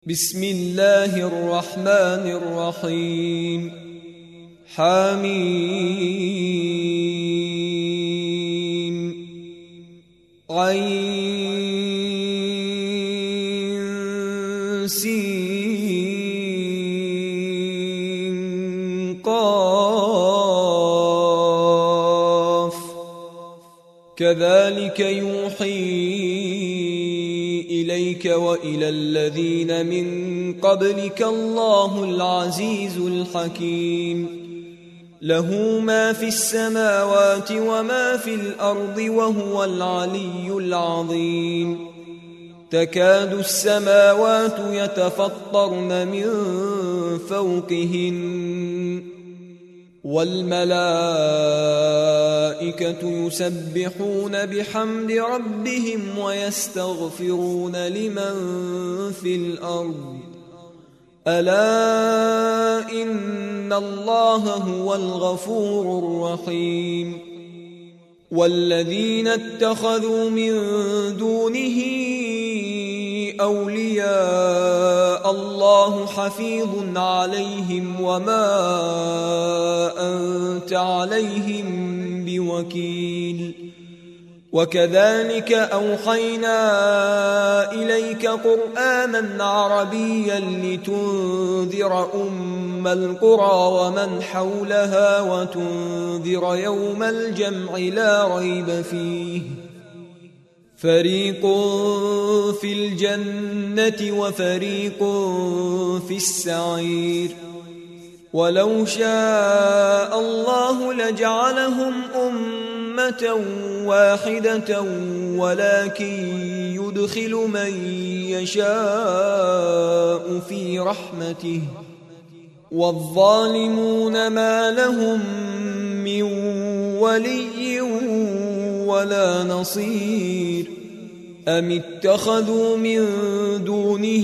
بسم الله الرحمن الرحيم حميم عين سين قاف كذلك يوحي إليك وإلى الذين من قبلك الله العزيز الحكيم له ما في السماوات وما في الأرض وهو العلي العظيم تكاد السماوات يتفطرن من فوقهن والملائكة يسبحون بحمد ربهم ويستغفرون لمن في الأرض ألا إن الله هو الغفور الرحيم والذين اتخذوا من دونه أولياء الله حفيظ عليهم وما أنت عليهم بوكيل وكذلك أوحينا إليك قرآنا عربيا لتنذر أم القرى ومن حولها وتنذر يوم الجمع لا ريب فيه فريق في الجنة وفريق في السعير ولو شاء الله لجعلهم أمة واحدة ولكن يدخل من يشاء في رحمته والظالمون ما لهم من ولي ولا نصير أم اتخذوا من دونه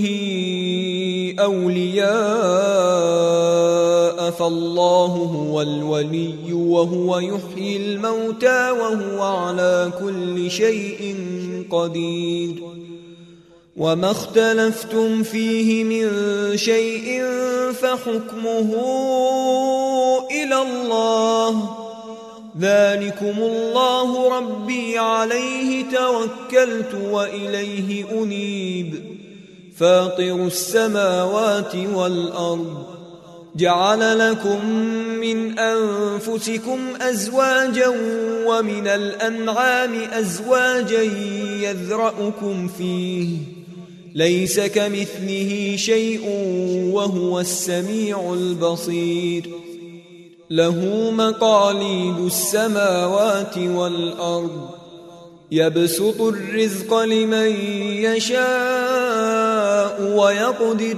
أولياء فالله هو الولي وهو يحيي الموتى وهو على كل شيء قدير وما اختلفتم فيه من شيء فحكمه إلى الله ذلكم الله ربي عليه توكلت وإليه أنيب فاطر السماوات والأرض جعل لكم من أنفسكم أزواجا ومن الأنعام أزواجا يذرأكم فيه ليس كمثله شيء وهو السميع البصير له مقاليد السماوات والأرض يبسط الرزق لمن يشاء ويقدر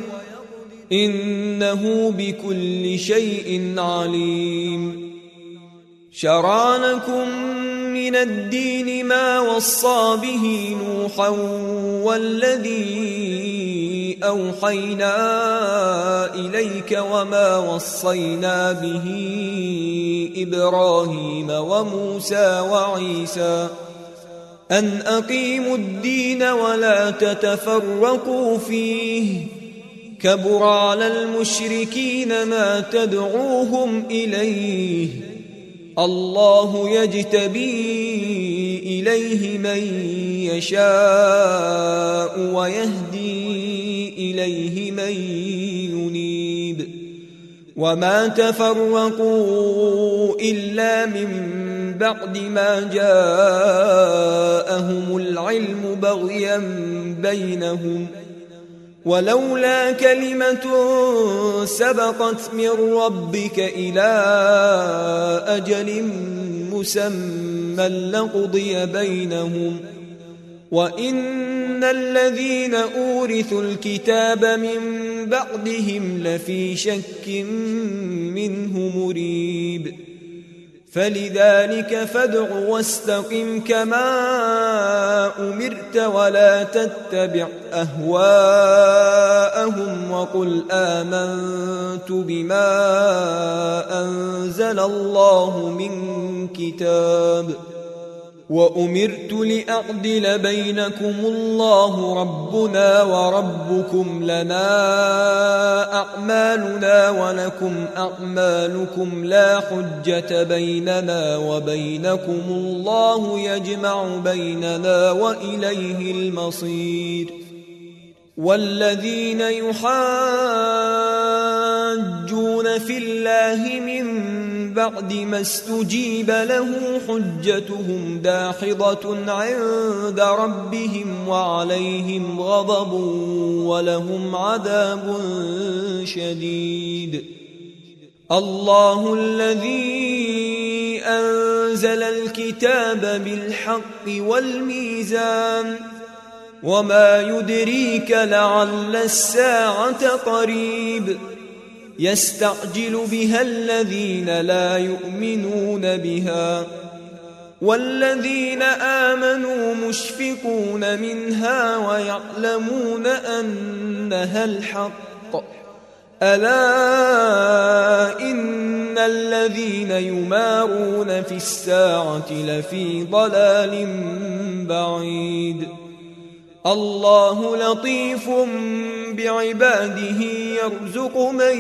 إنه بكل شيء عليم شرع لكم من الدين ما وصى به نوحا والذي أوحينا إليك وما وصينا به إبراهيم وموسى وعيسى أن أقيموا الدين ولا تتفرقوا فيه كبر على المشركين ما تدعوهم إليه الله يجتبي إليه من يشاء ويهدي إليه من ينيب وما تفرقوا إلا من بعد ما جاءهم العلم بغيا بينهم ولولا كلمة سبقت من ربك إلى أجل مسمى لقضي بينهم وإن الذين أورثوا الكتاب من بعدهم لفي شك منه مريب فلذلك فادع واستقم كما أمرت ولا تتبع أهواءهم وقل آمنت بما أنزل الله من كتاب وأمرت لأعدل بينكم الله ربنا وربكم لنا أعمالنا ولكم أعمالكم لا حجة بيننا وبينكم الله يجمع بيننا وإليه المصير والذين يحاجون في الله من بعد ما استجيب له حجتهم داحضة عند ربهم وعليهم غضب ولهم عذاب شديد. الله الذي أنزل الكتاب بالحق والميزان وما يدريك لعل الساعة قريب يستعجل بها الذين لا يؤمنون بها والذين آمنوا مشفقون منها ويعلمون أنها الحق ألا إن الذين يمارون في الساعة لفي ضلال بعيد. الله لطيف بعباده يرزق من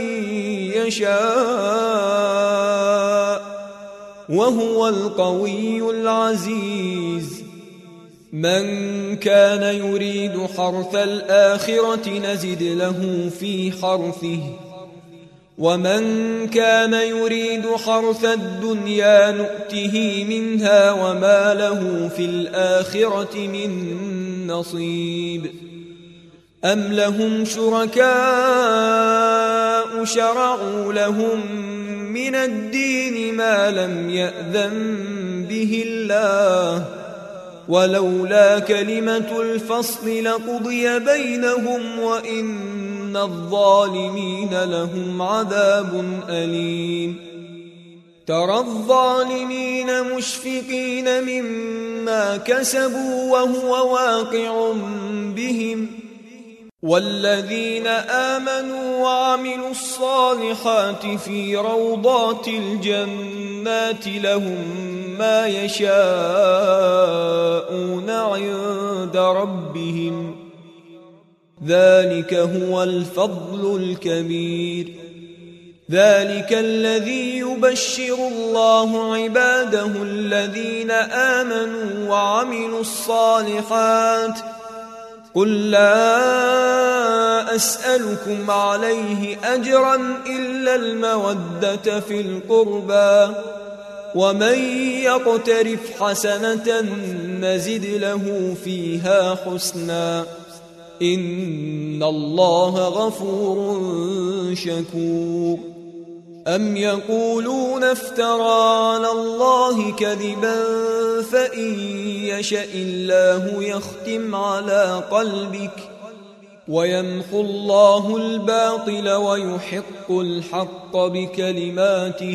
يشاء وهو القوي العزيز. من كان يريد حرث الآخرة نزد له في حرثه ومن كان يريد حرث الدنيا نؤته منها وما له في الآخرة من نصيب. أم لهم شركاء شرعوا لهم من الدين ما لم يأذن به الله ولولا كلمة الفصل لقضي بينهم وإن الظالمين لهم عذاب أليم. ترى الظالمين مشفقين مما كسبوا وهو واقع بهم والذين آمنوا وعملوا الصالحات في روضات الجنات لهم ما يشاءون عند ربهم ذلك هو الفضل الكبير. ذلك الذي يبشر الله عباده الذين آمنوا وعملوا الصالحات قل لا أسألكم عليه أجرا إلا المودة في القربى ومن يقترف حسنة نزد له فيها حسنا إن الله غفور شكور. أم يقولون افترى على الله كذبا فإن يشأ الله يختم على قلبك ويمحو الله الباطل ويحق الحق بكلماته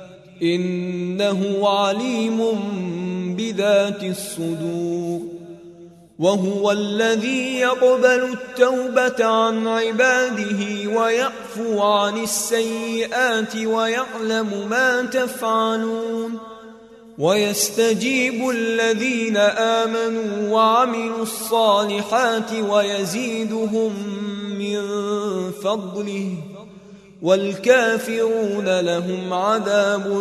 إنه عليم بذات الصدور. وهو الذي يقبل التوبة عن عباده ويعفو عن السيئات ويعلم ما تفعلون ويستجيب الذين آمنوا وعملوا الصالحات ويزيدهم من فضله والكافرون لهم عذاب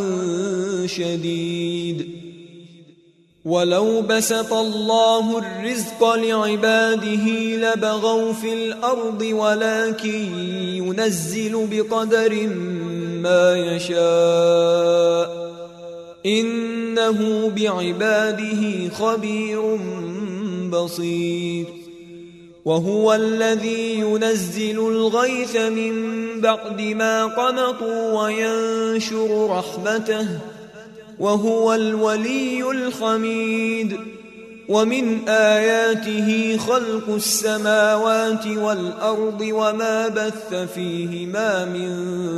شديد. ولو بسط الله الرزق لعباده لبغوا في الأرض ولكن ينزل بقدر ما يشاء إنه بعباده خبير بصير. وهو الذي ينزل الغيث من بعد ما قنطوا وينشر رحمته وهو الولي الحميد. ومن آياته خلق السماوات والأرض وما بث فيهما من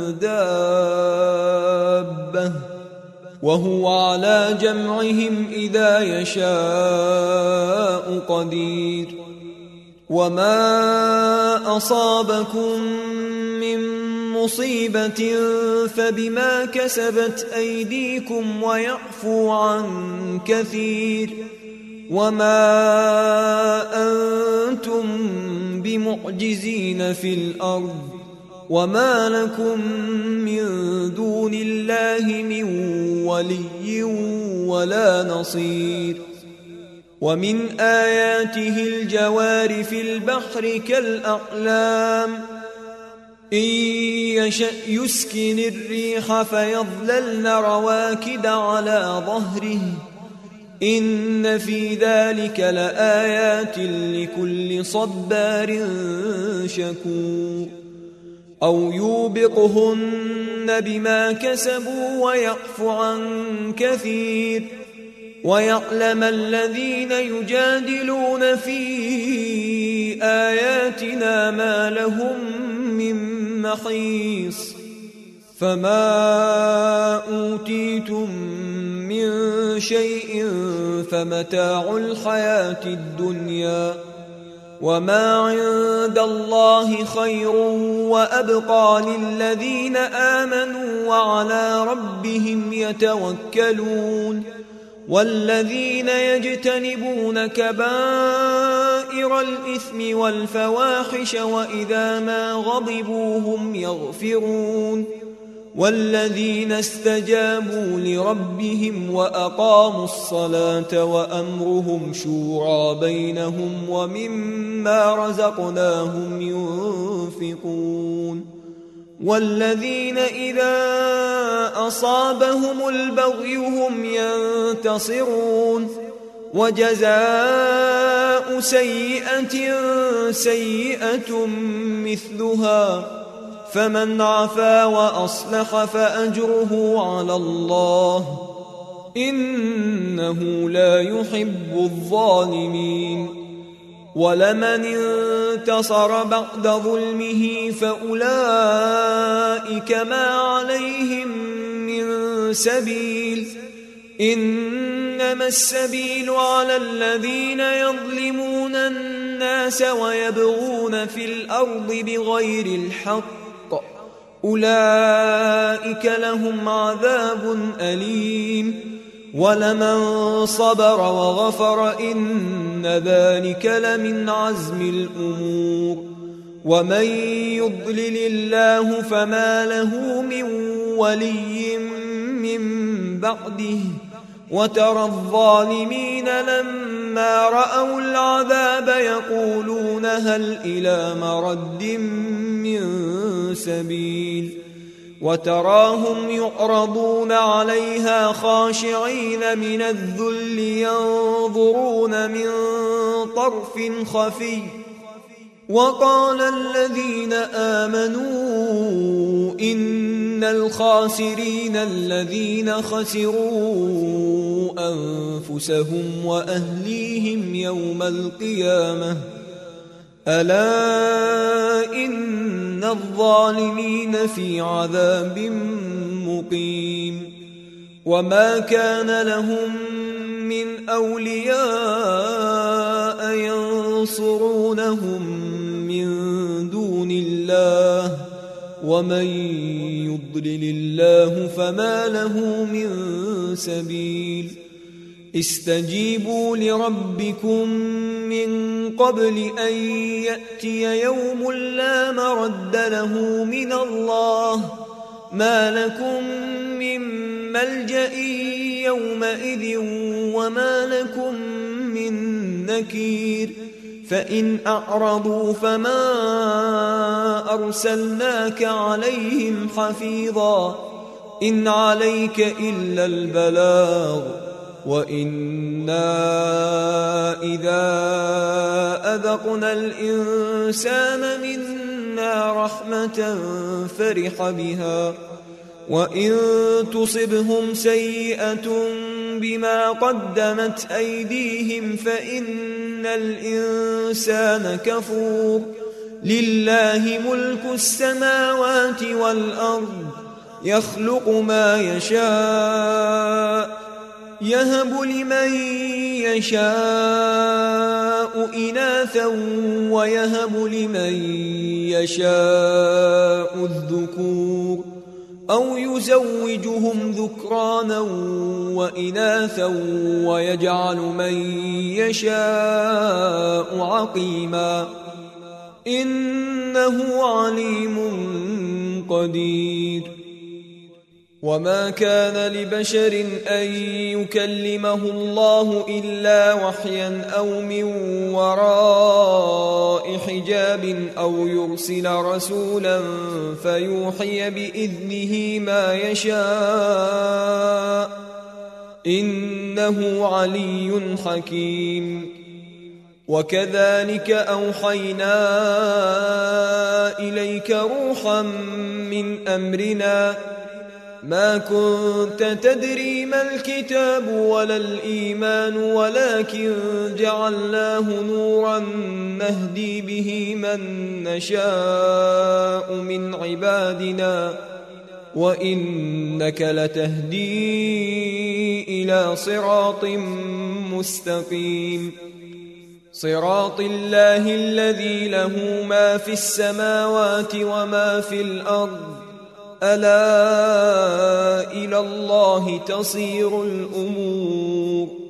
دابة وهو على جمعهم إذا يشاء قدير. وما أصابكم من مصيبة فبما كسبت أيديكم ويعفو عن كثير وما أنتم بمعجزين في الأرض وما لكم من دون الله من ولي ولا نصير. ومن آياته الجوار في البحر كالأعلام إن يشأ يسكن الريح فيظللن رواكد على ظهره إن في ذلك لآيات لكل صبار شكور. أو يوبقهن بما كسبوا ويعفو عن كثير ويعلم الذين يجادلون في آياتنا ما لهم من محيص. فما أوتيتم من شيء فمتاع الحياة الدنيا وما عند الله خير وأبقى للذين آمنوا وعلى ربهم يتوكلون. والذين يجتنبون كبائر الإثم والفواحش وإذا ما غضبوا هم يغفرون. والذين استجابوا لربهم وأقاموا الصلاة وأمرهم شورى بينهم ومما رزقناهم ينفقون. والذين إذا أصابهم البغي هم ينتصرون. وجزاء سيئة سيئة مثلها فمن عفا وأصلح فأجره على الله إنه لا يحب الظالمين. ولمن انتصر بعد ظلمه فأولئك ما عليهم من سبيل إنما السبيل على الذين يظلمون الناس ويبغون في الأرض بغير الحق أولئك لهم عذاب أليم. ولمن صبر وغفر إن ذلك لمن عزم الأمور. ومن يضلل الله فما له من ولي من بعده وترى الظالمين لما رأوا العذاب يقولون هل إلى مرد من سبيل. وتراهم يعرضون عليها خاشعين من الذل ينظرون من طرف خفي. وقال الذين آمنوا إن الخاسرين الذين خسروا أنفسهم وأهليهم يوم القيامة ألا إن الظالمين في عذاب مقيم. وما كان لهم من أولياء ينصرونهم من دون الله ومن يضلل الله فما له من سبيل. استجيبوا لربكم من قبل أن يأتي يوم لا مرد له من الله ما لكم من ملجأ يومئذ وما لكم من نكير. فإن أعرضوا فما أرسلناك عليهم حفيظا إن عليك إلا البلاغ وإنا إذا أذقنا الإنسان منا رحمة فرح بها وإن تصبهم سيئة بما قدمت أيديهم فإن الإنسان كفور. لله ملك السماوات والأرض يخلق ما يشاء يهب لمن يشاء إناثا ويهب لمن يشاء الذكور أو يزوجهم ذكرانا وإناثا ويجعل من يشاء عقيما إنه عليم قدير. وما كان لبشر أن يكلمه الله إلا وحيا أو من وراء حجاب أو يرسل رسولا فيوحي بإذنه ما يشاء إنه علي حكيم. وكذلك أوحينا إليك روحا من أمرنا ما كنت تدري ما الكتاب ولا الإيمان ولكن جعلناه نورا نهدي به من نشاء من عبادنا وإنك لتهدي إلى صراط مستقيم صراط الله الذي له ما في السماوات وما في الأرض ألا إلى الله تصير الأمور.